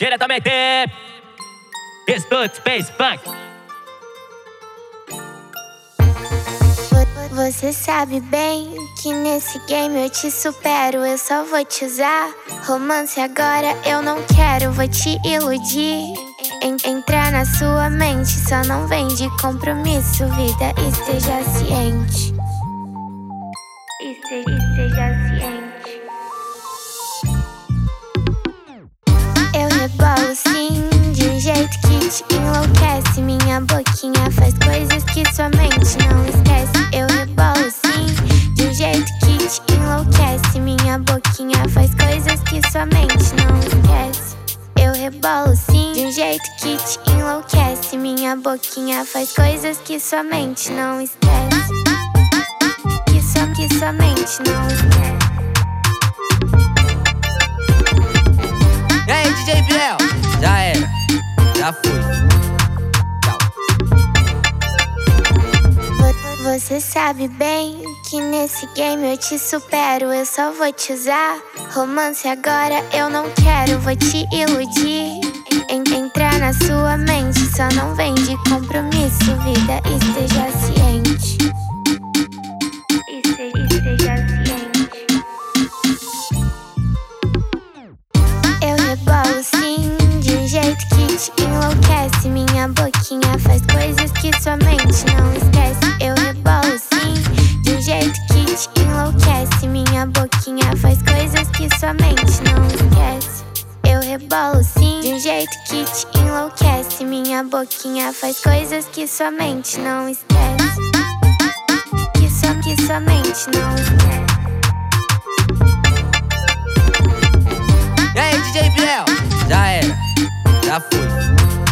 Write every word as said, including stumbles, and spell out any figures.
diretamente Estúdio Space Funk. Você sabe bem que nesse game eu te supero, eu só vou te usar. Romance agora eu não quero, vou te iludir. En entrar na sua mente, só não vem de compromisso, vida, esteja ciente. Este esteja ciente. Eu rebolo sim, de um jeito que te enlouquece. Minha boquinha faz coisas que sua mente não esquece. Eu rebolo sim, de um jeito que te enlouquece. Minha boquinha faz coisas que sua mente não esquece. Eu rebolo sim, de um jeito que te enlouquece. Minha boquinha faz coisas que sua mente não esquece. Que sua, que sua mente não esquece. E aí, D J Biel? Já era, já fui. Tchau. Você sabe bem que nesse game eu te supero, eu só vou te usar. Romance agora eu não quero, vou te iludir. En entrar na sua mente, só não vem de compromisso, vida, esteja ciente. Este esteja ciente. Eu rebolo sim, de um jeito que te enlouquece. Minha boquinha faz coisas que sua mente não esquece. Eu rebolo sim, de um jeito que te enlouquece. Minha boquinha faz coisas que sua mente não esquece. Eu rebolo sim, de um jeito que te enlouquece. Minha boquinha faz coisas que sua mente não esquece. Que sua, que sua mente não esquece. E aí, D J Biel? Já era, já fui.